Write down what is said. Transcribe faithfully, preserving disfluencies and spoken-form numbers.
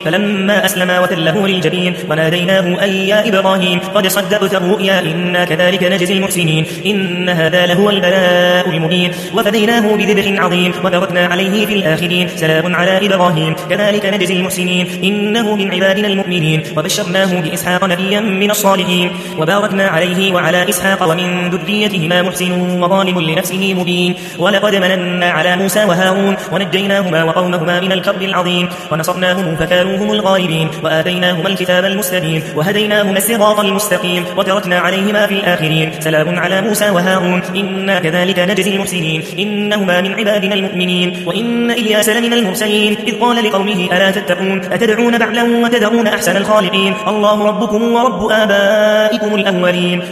فلما أسلما وتله للجبين وناديناه أن يا إبراهيم قد صدقت الرؤيا إنا كذلك نجزي المحسنين إن هذا لهو البلاء المبين وفديناه بذبح عظيم وتركنا عليه في الآخرين سلام على إبراهيم كذلك نجزي المحسنين إنه من عبادنا المؤمنين وبشرناه بإسحاق نبيا من الصالحين وباركنا عليه وعلى إسحاق ومن ذريتهما محسن وظالم لنفسه مبين ولقد مننا على موسى وهارون ونجيناهما وقومهما من الكرب العظيم ونصرناهم فكانوا هم الغالبين وآتيناهما الكتاب المستبين وهديناهما الصراط المستقيم وتركنا عليهما في الآخرين سلام على موسى وهارون إنا كذلك نجزي المحسنين إنهما من عبادنا المؤمنين وإن إلياس لمن المرسلين إذ قال لقومه ألا تتقون أتدعون بعلا وتذرون أحسن الخالقين الله ربكم ورب آبائكم الأولين